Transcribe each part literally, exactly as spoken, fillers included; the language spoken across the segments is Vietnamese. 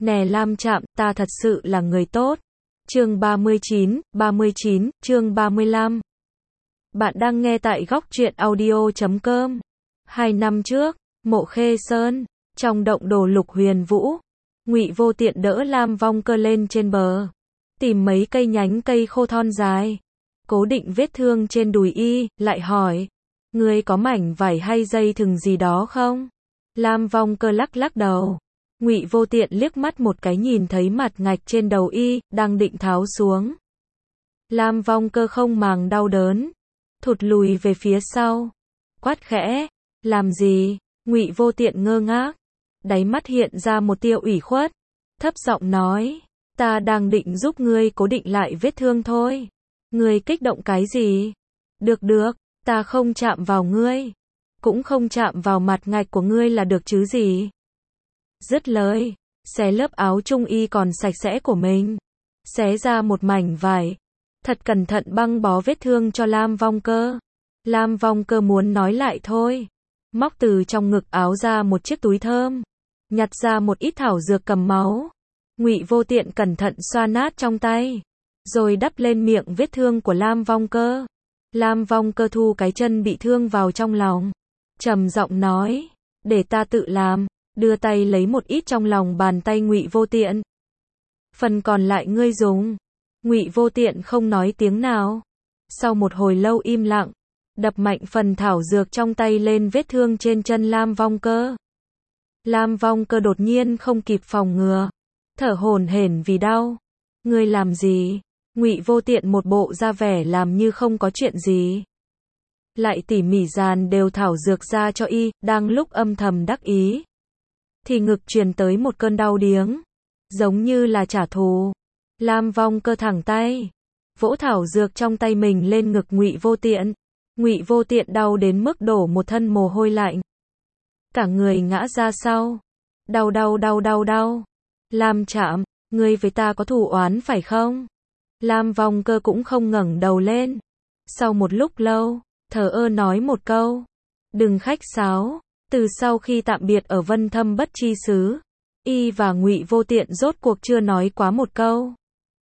Nè Lam Trạm, ta thật sự là người tốt. Chương ba mươi chín, ba mươi chín, chương ba mươi lăm. Bạn đang nghe tại góc truyện audio chấm com. Hai năm trước, Mộ Khê Sơn, trong động đồ Lục Huyền Vũ, Ngụy Vô Tiện đỡ Lam Vong Cơ lên trên bờ, tìm mấy cây nhánh cây khô thon dài, cố định vết thương trên đùi y, lại hỏi: "Ngươi có mảnh vải hay dây thừng gì đó không?" Lam Vong Cơ lắc lắc đầu. Ngụy Vô Tiện liếc mắt một cái nhìn thấy mặt ngạch trên đầu y, đang định tháo xuống. Lam Vong Cơ không màng đau đớn, thụt lùi về phía sau, quát khẽ: "Làm gì?" Ngụy Vô Tiện ngơ ngác, đáy mắt hiện ra một tia ủy khuất, thấp giọng nói: "Ta đang định giúp ngươi cố định lại vết thương thôi. Ngươi kích động cái gì?" "Được được, ta không chạm vào ngươi, cũng không chạm vào mặt ngạch của ngươi là được chứ gì." Dứt lời, xé lớp áo trung y còn sạch sẽ của mình, xé ra một mảnh vải, thật cẩn thận băng bó vết thương cho Lam Vong Cơ. Lam Vong Cơ muốn nói lại thôi, móc từ trong ngực áo ra một chiếc túi thơm, nhặt ra một ít thảo dược cầm máu. Ngụy Vô Tiện cẩn thận xoa nát trong tay, rồi đắp lên miệng vết thương của Lam Vong Cơ. Lam Vong Cơ thu cái chân bị thương vào trong lòng, trầm giọng nói: "Để ta tự làm." Đưa tay lấy một ít trong lòng bàn tay Ngụy Vô Tiện. "Phần còn lại ngươi dùng." Ngụy Vô Tiện không nói tiếng nào. Sau một hồi lâu im lặng, đập mạnh phần thảo dược trong tay lên vết thương trên chân Lam Vong Cơ. Lam Vong Cơ đột nhiên không kịp phòng ngừa, thở hổn hển vì đau. "Ngươi làm gì?" Ngụy Vô Tiện một bộ ra vẻ làm như không có chuyện gì, lại tỉ mỉ dàn đều thảo dược ra cho y. Đang lúc âm thầm đắc ý, thì ngực truyền tới một cơn đau điếng, giống như là trả thù. Lam Vong Cơ thẳng tay, vỗ thảo dược trong tay mình lên ngực Ngụy Vô Tiện. Ngụy Vô Tiện đau đến mức đổ một thân mồ hôi lạnh, cả người ngã ra sau. "Đau đau đau đau đau. Lam Trạm, ngươi với ta có thù oán phải không?" Lam Vong Cơ cũng không ngẩng đầu lên. Sau một lúc lâu, thờ ơ nói một câu: "Đừng khách sáo." Từ sau khi tạm biệt ở Vân Thâm Bất Chi Xứ, y và Ngụy Vô Tiện rốt cuộc chưa nói quá một câu.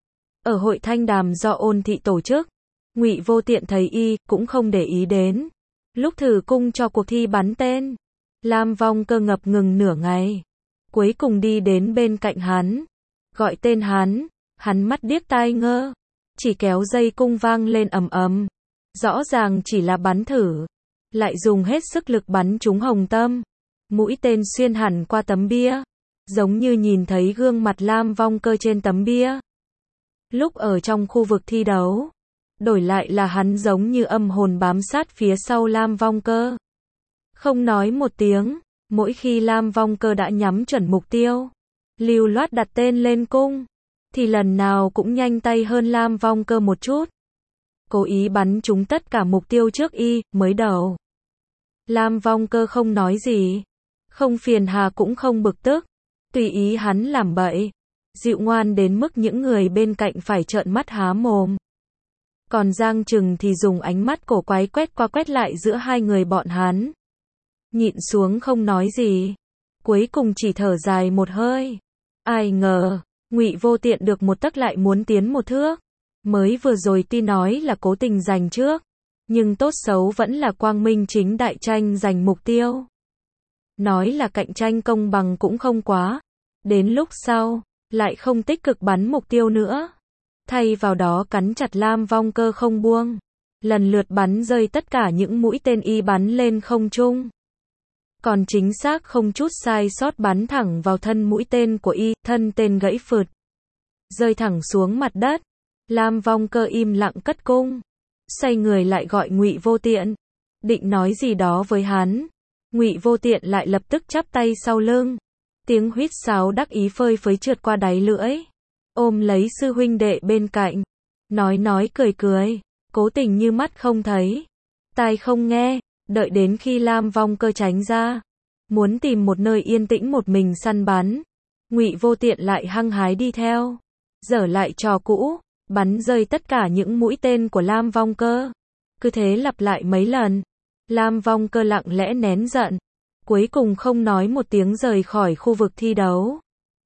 Ở hội thanh đàm do Ôn thị tổ chức, Ngụy Vô Tiện thấy y cũng không để ý đến. Lúc thử cung cho cuộc thi bắn tên, Lam Vong Cơ ngập ngừng nửa ngày, cuối cùng đi đến bên cạnh hắn, gọi tên hắn. Hắn mắt điếc tai ngơ, chỉ kéo dây cung vang lên ầm ầm. Rõ ràng chỉ là bắn thử, lại dùng hết sức lực bắn trúng hồng tâm. Mũi tên xuyên hẳn qua tấm bia, giống như nhìn thấy gương mặt Lam Vong Cơ trên tấm bia. Lúc ở trong khu vực thi đấu, đổi lại là hắn giống như âm hồn bám sát phía sau Lam Vong Cơ, không nói một tiếng. Mỗi khi Lam Vong Cơ đã nhắm chuẩn mục tiêu, lưu loát đặt tên lên cung, thì lần nào cũng nhanh tay hơn Lam Vong Cơ một chút, cố ý bắn trúng tất cả mục tiêu trước y. Mới đầu, Lam Vong Cơ không nói gì, không phiền hà cũng không bực tức, tùy ý hắn làm bậy, dịu ngoan đến mức những người bên cạnh phải trợn mắt há mồm. Còn Giang Trừng thì dùng ánh mắt cổ quái quét qua quét lại giữa hai người bọn hắn, nhịn xuống không nói gì, cuối cùng chỉ thở dài một hơi. Ai ngờ, Ngụy Vô Tiện được một tấc lại muốn tiến một thước. Mới vừa rồi tuy nói là cố tình giành trước, nhưng tốt xấu vẫn là quang minh chính đại tranh giành mục tiêu. Nói là cạnh tranh công bằng cũng không quá. Đến lúc sau, lại không tích cực bắn mục tiêu nữa, thay vào đó cắn chặt Lam Vong Cơ không buông, lần lượt bắn rơi tất cả những mũi tên y bắn lên không trung. Còn chính xác không chút sai sót bắn thẳng vào thân mũi tên của y, thân tên gãy phượt, rơi thẳng xuống mặt đất. Lam Vong Cơ im lặng cất cung, xoay người lại gọi Ngụy Vô Tiện, định nói gì đó với hắn. Ngụy Vô Tiện lại lập tức chắp tay sau lưng, tiếng huýt sáo đắc ý phơi phới trượt qua đáy lưỡi, ôm lấy sư huynh đệ bên cạnh, nói nói cười cười, cố tình như mắt không thấy, tai không nghe. Đợi đến khi Lam Vong Cơ tránh ra, muốn tìm một nơi yên tĩnh một mình săn bắn, Ngụy Vô Tiện lại hăng hái đi theo, dở lại trò cũ, bắn rơi tất cả những mũi tên của Lam Vong Cơ. Cứ thế lặp lại mấy lần. Lam Vong Cơ lặng lẽ nén giận, cuối cùng không nói một tiếng rời khỏi khu vực thi đấu.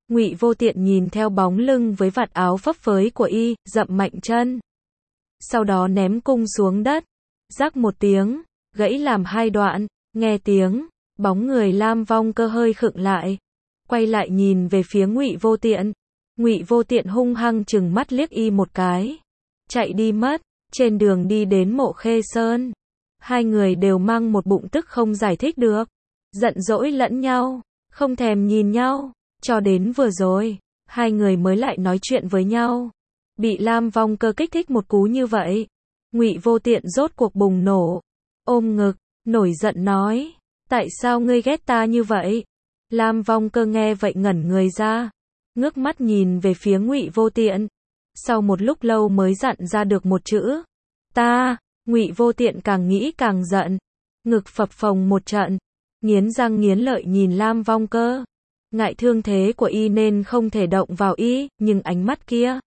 Ngụy Vô Tiện nhìn theo bóng lưng với vạt áo phấp phới của y, dậm mạnh chân. Sau đó ném cung xuống đất. Rắc một tiếng, gãy làm hai đoạn, nghe tiếng, bóng người Lam Vong Cơ hơi khựng lại, quay lại nhìn về phía Ngụy Vô Tiện. Ngụy Vô Tiện hung hăng trừng mắt liếc y một cái, chạy đi mất. Trên đường đi đến Mộ Khê Sơn, hai người đều mang một bụng tức không giải thích được, giận dỗi lẫn nhau, không thèm nhìn nhau, cho đến vừa rồi, hai người mới lại nói chuyện với nhau. Bị Lam Vong Cơ kích thích một cú như vậy, Ngụy Vô Tiện rốt cuộc bùng nổ, ôm ngực, nổi giận nói, tại sao ngươi ghét ta như vậy? Lam Vong Cơ nghe vậy ngẩn người ra, ngước mắt nhìn về phía Ngụy Vô Tiện, sau một lúc lâu mới dặn ra được một chữ, ta. Ngụy Vô Tiện càng nghĩ càng giận, ngực phập phồng một trận, nghiến răng nghiến lợi nhìn Lam Vong Cơ. Ngại thương thế của y nên không thể động vào y, nhưng ánh mắt kia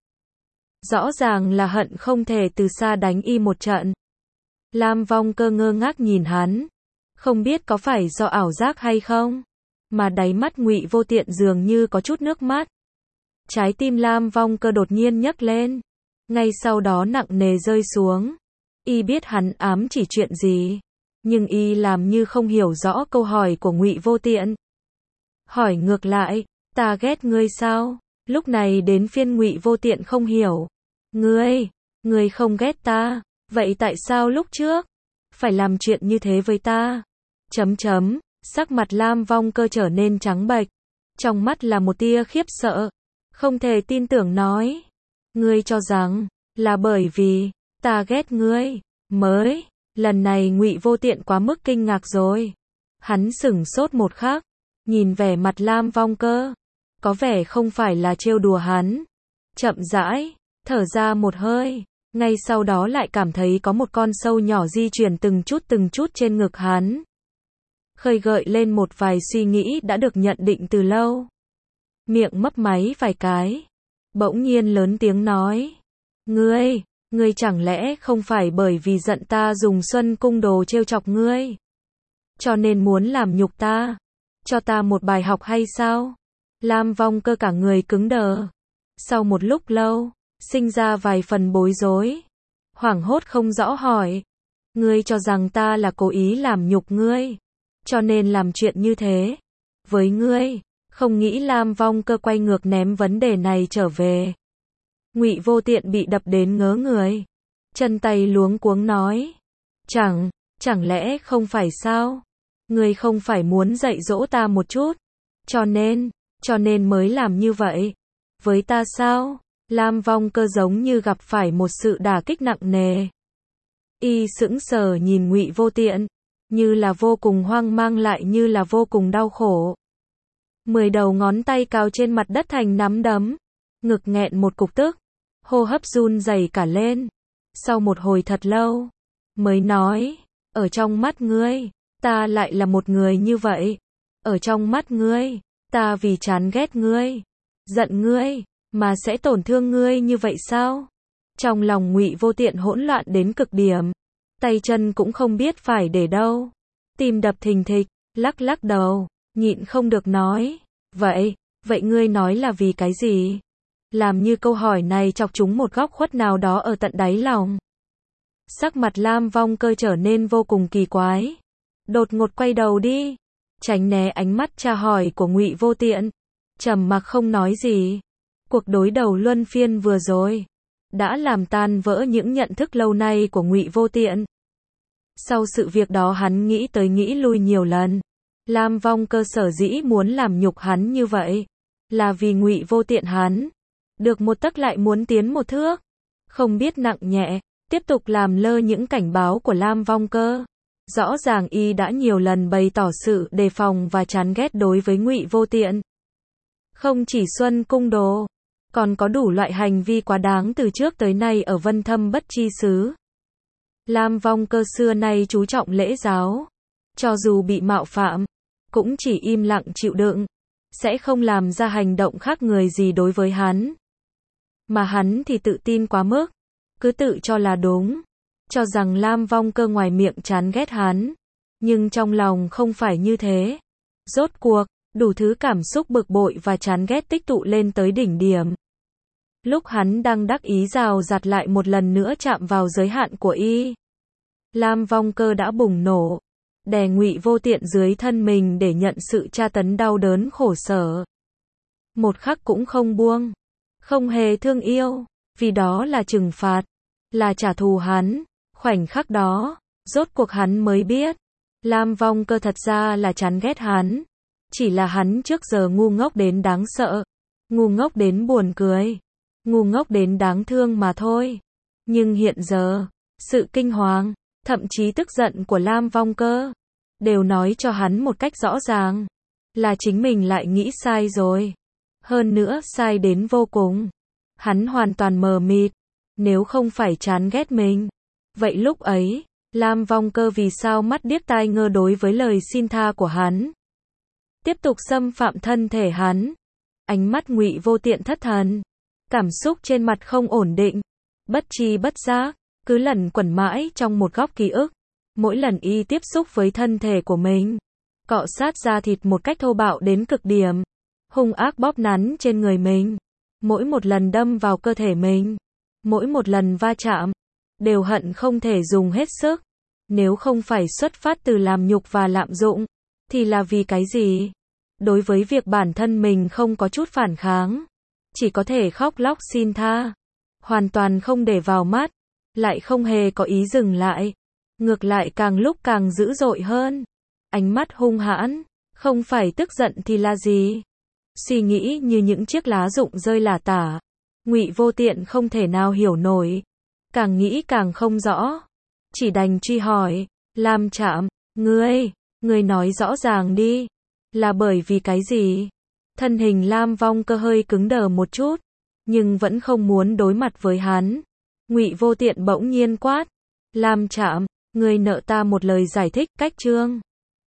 rõ ràng là hận không thể từ xa đánh y một trận. Lam Vong Cơ ngơ ngác nhìn hắn, không biết có phải do ảo giác hay không, mà đáy mắt Ngụy Vô Tiện dường như có chút nước mắt. Trái tim Lam Vong Cơ đột nhiên nhấc lên, ngay sau đó nặng nề rơi xuống. Y biết hắn ám chỉ chuyện gì, nhưng y làm như không hiểu rõ câu hỏi của Ngụy Vô Tiện. Hỏi ngược lại, ta ghét ngươi sao? Lúc này đến phiên Ngụy Vô Tiện không hiểu. Ngươi, ngươi không ghét ta, vậy tại sao lúc trước phải làm chuyện như thế với ta? Chấm chấm, sắc mặt Lam Vong Cơ trở nên trắng bệch, trong mắt là một tia khiếp sợ, không thể tin tưởng nói, ngươi cho rằng là bởi vì ta ghét ngươi mới. Lần này Ngụy Vô Tiện quá mức kinh ngạc rồi. Hắn sửng sốt một khắc, nhìn vẻ mặt Lam Vong Cơ, có vẻ không phải là trêu đùa hắn. Chậm rãi thở ra một hơi, ngay sau đó lại cảm thấy có một con sâu nhỏ di chuyển từng chút từng chút trên ngực hắn, khơi gợi lên một vài suy nghĩ đã được nhận định từ lâu. Miệng mấp máy vài cái, bỗng nhiên lớn tiếng nói, ngươi, ngươi chẳng lẽ không phải bởi vì giận ta dùng Xuân Cung đồ trêu chọc ngươi, cho nên muốn làm nhục ta, cho ta một bài học hay sao? Lam Vong Cơ cả người cứng đờ, sau một lúc lâu, sinh ra vài phần bối rối, hoảng hốt không rõ hỏi, ngươi cho rằng ta là cố ý làm nhục ngươi, cho nên làm chuyện như thế với ngươi? Không nghĩ Lam Vong Cơ quay ngược ném vấn đề này trở về. Ngụy Vô Tiện bị đập đến ngớ người, chân tay luống cuống nói, chẳng, chẳng lẽ không phải sao? Ngươi không phải muốn dạy dỗ ta một chút, cho nên, cho nên mới làm như vậy với ta sao? Lam Vong Cơ giống như gặp phải một sự đả kích nặng nề. Y sững sờ nhìn Ngụy Vô Tiện, như là vô cùng hoang mang lại như là vô cùng đau khổ. Mười đầu ngón tay cào trên mặt đất thành nắm đấm, ngực nghẹn một cục tức, hô hấp run rẩy cả lên. Sau một hồi thật lâu, mới nói, ở trong mắt ngươi, ta lại là một người như vậy. Ở trong mắt ngươi, ta vì chán ghét ngươi, giận ngươi, mà sẽ tổn thương ngươi như vậy sao? Trong lòng Ngụy Vô Tiện hỗn loạn đến cực điểm, tay chân cũng không biết phải để đâu, tim đập thình thịch, lắc lắc đầu, nhịn không được nói, vậy, vậy ngươi nói là vì cái gì? Làm như câu hỏi này chọc trúng một góc khuất nào đó ở tận đáy lòng. Sắc mặt Lam Vong Cơ trở nên vô cùng kỳ quái, đột ngột quay đầu đi, tránh né ánh mắt tra hỏi của Ngụy Vô Tiện, trầm mặc không nói gì. Cuộc đối đầu luân phiên vừa rồi đã làm tan vỡ những nhận thức lâu nay của Ngụy Vô Tiện. Sau sự việc đó hắn nghĩ tới nghĩ lui nhiều lần. Lam Vong Cơ sở dĩ muốn làm nhục hắn như vậy, là vì Ngụy Vô Tiện hắn được một tấc lại muốn tiến một thước, không biết nặng nhẹ, tiếp tục làm lơ những cảnh báo của Lam Vong Cơ. Rõ ràng y đã nhiều lần bày tỏ sự đề phòng và chán ghét đối với Ngụy Vô Tiện. Không chỉ Xuân Cung đồ, còn có đủ loại hành vi quá đáng từ trước tới nay ở Vân Thâm Bất Chi xứ. Lam Vong Cơ xưa nay chú trọng lễ giáo, cho dù bị mạo phạm, cũng chỉ im lặng chịu đựng, sẽ không làm ra hành động khác người gì đối với hắn. Mà hắn thì tự tin quá mức, cứ tự cho là đúng, cho rằng Lam Vong Cơ ngoài miệng chán ghét hắn, nhưng trong lòng không phải như thế. Rốt cuộc, Đủ thứ cảm xúc bực bội và chán ghét tích tụ lên tới đỉnh điểm. Lúc hắn đang đắc ý rào rạt lại một lần nữa chạm vào giới hạn của y, Lam Vong Cơ đã bùng nổ, đè Ngụy Vô Tiện dưới thân mình để nhận sự tra tấn đau đớn khổ sở. Một khắc cũng không buông, không hề thương yêu, vì đó là trừng phạt, là trả thù hắn. Khoảnh khắc đó, rốt cuộc hắn mới biết, Lam Vong Cơ thật ra là chán ghét hắn. Chỉ là hắn trước giờ ngu ngốc đến đáng sợ, ngu ngốc đến buồn cười, ngu ngốc đến đáng thương mà thôi. Nhưng hiện giờ, sự kinh hoàng, thậm chí tức giận của Lam Vong Cơ, đều nói cho hắn một cách rõ ràng, là chính mình lại nghĩ sai rồi. Hơn nữa sai đến vô cùng. Hắn hoàn toàn mờ mịt, nếu không phải chán ghét mình. Vậy lúc ấy, Lam Vong Cơ vì sao mắt điếc tai ngơ đối với lời xin tha của hắn? Tiếp tục xâm phạm thân thể hắn. Ánh mắt Ngụy Vô Tiện thất thần, cảm xúc trên mặt không ổn định, bất tri bất giác, cứ lẩn quẩn mãi trong một góc ký ức. Mỗi lần y tiếp xúc với thân thể của mình, cọ sát da thịt một cách thô bạo đến cực điểm, hung ác bóp nắn trên người mình, mỗi một lần đâm vào cơ thể mình, mỗi một lần va chạm, đều hận không thể dùng hết sức. Nếu không phải xuất phát từ làm nhục và lạm dụng, thì là vì cái gì? Đối với việc bản thân mình không có chút phản kháng, chỉ có thể khóc lóc xin tha, hoàn toàn không để vào mắt, lại không hề có ý dừng lại, ngược lại càng lúc càng dữ dội hơn. Ánh mắt hung hãn, không phải tức giận thì là gì? Suy nghĩ như những chiếc lá rụng rơi lả tả. Ngụy Vô Tiện không thể nào hiểu nổi, càng nghĩ càng không rõ, chỉ đành truy hỏi, Lam Trạm, ngươi, ngươi nói rõ ràng đi, là bởi vì cái gì? Thân hình Lam Vong Cơ hơi cứng đờ một chút, nhưng vẫn không muốn đối mặt với hắn. Ngụy Vô Tiện bỗng nhiên quát, Lam Trạm, ngươi nợ ta một lời giải thích, cách chương.